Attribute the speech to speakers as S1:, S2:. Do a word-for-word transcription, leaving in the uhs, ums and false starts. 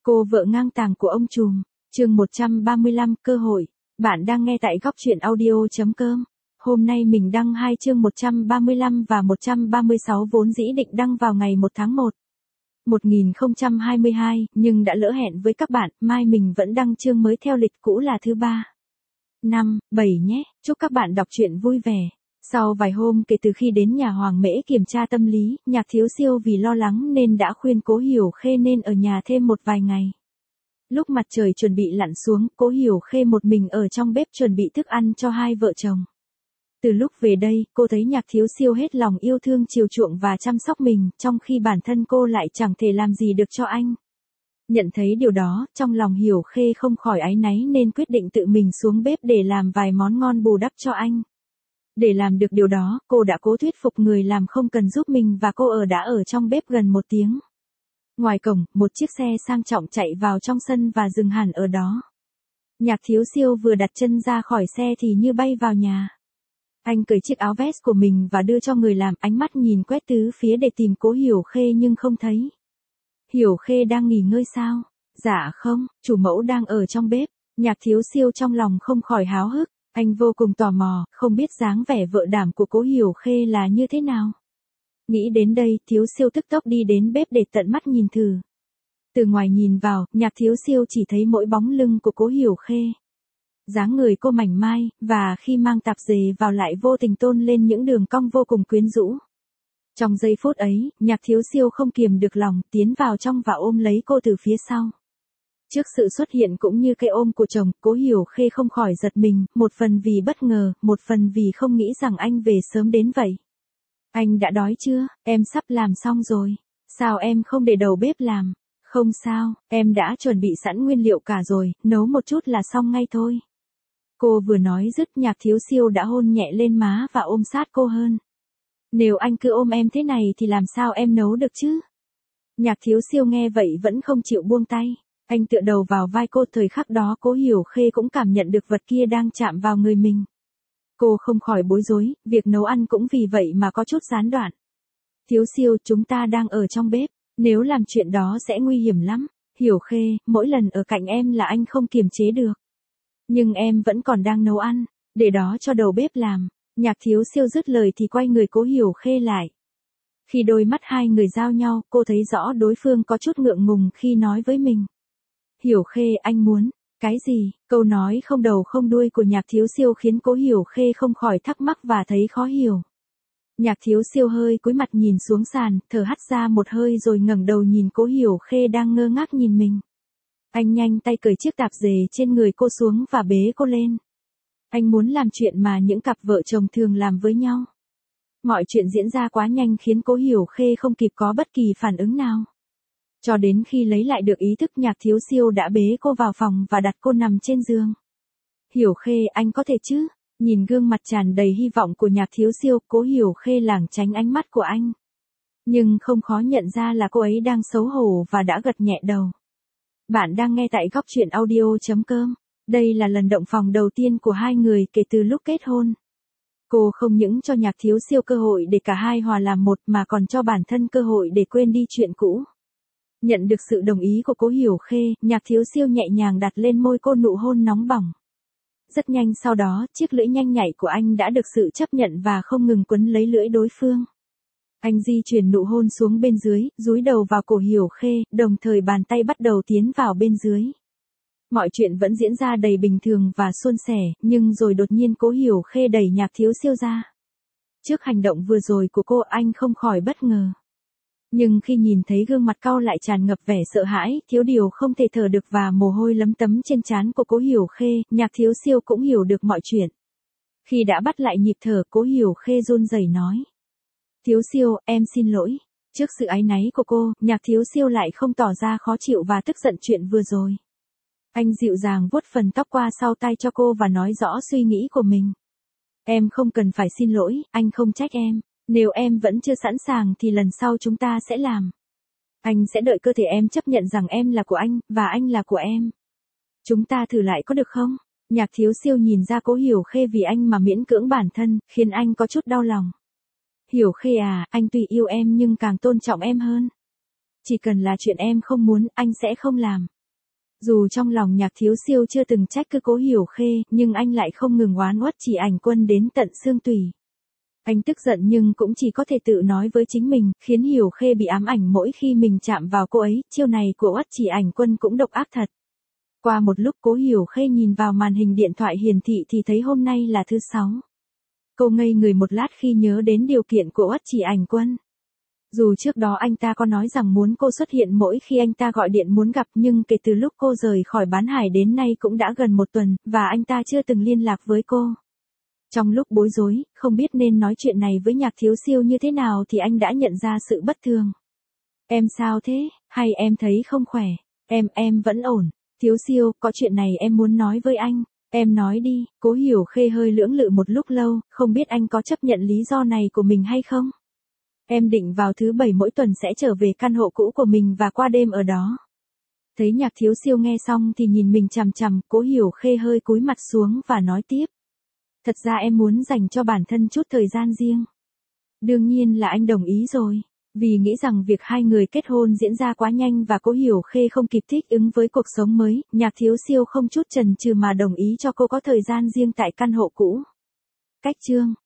S1: Cô vợ ngang tàng của ông trùm, chương một trăm ba mươi lăm, cơ hội. Bạn đang nghe tại góc truyện audio chấm com. Hôm nay mình đăng hai chương một trăm ba mươi lăm và một trăm ba mươi sáu vốn dĩ định đăng vào ngày một tháng một. một nghìn không trăm hai mươi hai, nhưng đã lỡ hẹn với các bạn, mai mình vẫn đăng chương mới theo lịch cũ là thứ ba. năm, bảy nhé, chúc các bạn đọc truyện vui vẻ. Sau vài hôm kể từ khi đến nhà Hoàng Mễ kiểm tra tâm lý, Nhạc Thiếu Siêu vì lo lắng nên đã khuyên Cố Hiểu Khê nên ở nhà thêm một vài ngày. Lúc mặt trời chuẩn bị lặn xuống, Cố Hiểu Khê một mình ở trong bếp chuẩn bị thức ăn cho hai vợ chồng. Từ lúc về đây, cô thấy Nhạc Thiếu Siêu hết lòng yêu thương chiều chuộng và chăm sóc mình, trong khi bản thân cô lại chẳng thể làm gì được cho anh. Nhận thấy điều đó, trong lòng Hiểu Khê không khỏi áy náy nên quyết định tự mình xuống bếp để làm vài món ngon bù đắp cho anh. Để làm được điều đó, cô đã cố thuyết phục người làm không cần giúp mình và cô ở đã ở trong bếp gần một tiếng. Ngoài cổng, một chiếc xe sang trọng chạy vào trong sân và dừng hẳn ở đó. Nhạc Thiếu Siêu vừa đặt chân ra khỏi xe thì như bay vào nhà. Anh cởi chiếc áo vest của mình và đưa cho người làm, ánh mắt nhìn quét tứ phía để tìm Cố Hiểu Khê nhưng không thấy. Hiểu Khê đang nghỉ ngơi sao? Dạ không, chủ mẫu đang ở trong bếp. Nhạc Thiếu Siêu trong lòng không khỏi háo hức. Anh vô cùng tò mò, không biết dáng vẻ vợ đảm của Cố Hiểu Khê là như thế nào. Nghĩ đến đây, Thiếu Siêu tức tốc đi đến bếp để tận mắt nhìn thử. Từ ngoài nhìn vào, Nhạc Thiếu Siêu chỉ thấy mỗi bóng lưng của Cố Hiểu Khê. Dáng người cô mảnh mai, và khi mang tạp dề vào lại vô tình tôn lên những đường cong vô cùng quyến rũ. Trong giây phút ấy, Nhạc Thiếu Siêu không kiềm được lòng, tiến vào trong và ôm lấy cô từ phía sau. Trước sự xuất hiện cũng như cái ôm của chồng, Cố Hiểu Khê không khỏi giật mình, một phần vì bất ngờ, một phần vì không nghĩ rằng anh về sớm đến vậy. Anh đã đói chưa? Em sắp làm xong rồi. Sao em không để đầu bếp làm? Không sao, em đã chuẩn bị sẵn nguyên liệu cả rồi, nấu một chút là xong ngay thôi. Cô vừa nói dứt, Nhạc Thiếu Siêu đã hôn nhẹ lên má và ôm sát cô hơn. Nếu anh cứ ôm em thế này thì làm sao em nấu được chứ? Nhạc Thiếu Siêu nghe vậy vẫn không chịu buông tay. Anh tựa đầu vào vai cô, thời khắc đó Cố Hiểu Khê cũng cảm nhận được vật kia đang chạm vào người mình. Cô không khỏi bối rối, việc nấu ăn cũng vì vậy mà có chút gián đoạn. Thiếu Siêu, chúng ta đang ở trong bếp, nếu làm chuyện đó sẽ nguy hiểm lắm. Hiểu Khê, mỗi lần ở cạnh em là anh không kiềm chế được. Nhưng em vẫn còn đang nấu ăn, để đó cho đầu bếp làm. Nhạc Thiếu Siêu dứt lời thì quay người Cố Hiểu Khê lại. Khi đôi mắt hai người giao nhau, cô thấy rõ đối phương có chút ngượng ngùng khi nói với mình. Hiểu Khê, anh muốn, cái gì? Câu nói không đầu không đuôi của Nhạc Thiếu Siêu khiến Cố Hiểu Khê không khỏi thắc mắc và thấy khó hiểu. Nhạc Thiếu Siêu hơi cúi mặt nhìn xuống sàn, thở hắt ra một hơi rồi ngẩng đầu nhìn Cố Hiểu Khê đang ngơ ngác nhìn mình. Anh nhanh tay cởi chiếc tạp dề trên người cô xuống và bế cô lên. Anh muốn làm chuyện mà những cặp vợ chồng thường làm với nhau. Mọi chuyện diễn ra quá nhanh khiến Cố Hiểu Khê không kịp có bất kỳ phản ứng nào. Cho đến khi lấy lại được ý thức, Nhạc Thiếu Siêu đã bế cô vào phòng và đặt cô nằm trên giường. Hiểu Khê, anh có thể chứ? Nhìn gương mặt tràn đầy hy vọng của Nhạc Thiếu Siêu, Cố Hiểu Khê lảng tránh ánh mắt của anh. Nhưng không khó nhận ra là cô ấy đang xấu hổ và đã gật nhẹ đầu. Bạn đang nghe tại góc truyện audio chấm com. Đây là lần động phòng đầu tiên của hai người kể từ lúc kết hôn. Cô không những cho Nhạc Thiếu Siêu cơ hội để cả hai hòa làm một mà còn cho bản thân cơ hội để quên đi chuyện cũ. Nhận được sự đồng ý của Cố Hiểu Khê, Nhạc Thiếu Siêu nhẹ nhàng đặt lên môi cô nụ hôn nóng bỏng. Rất nhanh sau đó, chiếc lưỡi nhanh nhạy của anh đã được sự chấp nhận và không ngừng quấn lấy lưỡi đối phương. Anh di chuyển nụ hôn xuống bên dưới, dúi đầu vào cổ Hiểu Khê, đồng thời bàn tay bắt đầu tiến vào bên dưới. Mọi chuyện vẫn diễn ra đầy bình thường và suôn sẻ, nhưng rồi đột nhiên Cố Hiểu Khê đẩy Nhạc Thiếu Siêu ra. Trước hành động vừa rồi của cô, anh không khỏi bất ngờ. Nhưng khi nhìn thấy gương mặt cau lại tràn ngập vẻ sợ hãi, thiếu điều không thể thở được và mồ hôi lấm tấm trên trán của Cố Hiểu Khê, Nhạc Thiếu Siêu cũng hiểu được mọi chuyện. Khi đã bắt lại nhịp thở, Cố Hiểu Khê run rẩy nói. Thiếu Siêu, em xin lỗi. Trước sự áy náy của cô, Nhạc Thiếu Siêu lại không tỏ ra khó chịu và tức giận chuyện vừa rồi. Anh dịu dàng vuốt phần tóc qua sau tai cho cô và nói rõ suy nghĩ của mình. Em không cần phải xin lỗi, anh không trách em. Nếu em vẫn chưa sẵn sàng thì lần sau chúng ta sẽ làm. Anh sẽ đợi cơ thể em chấp nhận rằng em là của anh, và anh là của em. Chúng ta thử lại có được không? Nhạc Thiếu Siêu nhìn ra Cố Hiểu Khê vì anh mà miễn cưỡng bản thân, khiến anh có chút đau lòng. Hiểu Khê à, anh tuy yêu em nhưng càng tôn trọng em hơn. Chỉ cần là chuyện em không muốn, anh sẽ không làm. Dù trong lòng Nhạc Thiếu Siêu chưa từng trách cứ Cố Hiểu Khê, nhưng anh lại không ngừng oán uất Chỉ Ảnh Quân đến tận xương tủy. Anh tức giận nhưng cũng chỉ có thể tự nói với chính mình, khiến Hiểu Khê bị ám ảnh mỗi khi mình chạm vào cô ấy, chiêu này của uất Chỉ Ảnh Quân cũng độc ác thật. Qua một lúc Cố Hiểu Khê nhìn vào màn hình điện thoại hiển thị thì thấy hôm nay là thứ sáu. Cô ngây người một lát khi nhớ đến điều kiện của uất Chỉ Ảnh Quân. Dù trước đó anh ta có nói rằng muốn cô xuất hiện mỗi khi anh ta gọi điện muốn gặp, nhưng kể từ lúc cô rời khỏi bán hải đến nay cũng đã gần một tuần, và anh ta chưa từng liên lạc với cô. Trong lúc bối rối, không biết nên nói chuyện này với Nhạc Thiếu Siêu như thế nào thì anh đã nhận ra sự bất thường. Em sao thế, hay em thấy không khỏe? Em, em vẫn ổn. Thiếu Siêu, có chuyện này em muốn nói với anh. Em nói đi. Cố Hiểu Khê hơi lưỡng lự một lúc lâu, không biết anh có chấp nhận lý do này của mình hay không? Em định vào thứ bảy mỗi tuần sẽ trở về căn hộ cũ của mình và qua đêm ở đó. Thấy Nhạc Thiếu Siêu nghe xong thì nhìn mình chằm chằm, Cố Hiểu Khê hơi cúi mặt xuống và nói tiếp. Thật ra em muốn dành cho bản thân chút thời gian riêng. Đương nhiên là anh đồng ý rồi. Vì nghĩ rằng việc hai người kết hôn diễn ra quá nhanh và Cố Hiểu Khê không kịp thích ứng với cuộc sống mới, Nhạc Thiếu Siêu không chút chần chừ mà đồng ý cho cô có thời gian riêng tại căn hộ cũ. Cách chương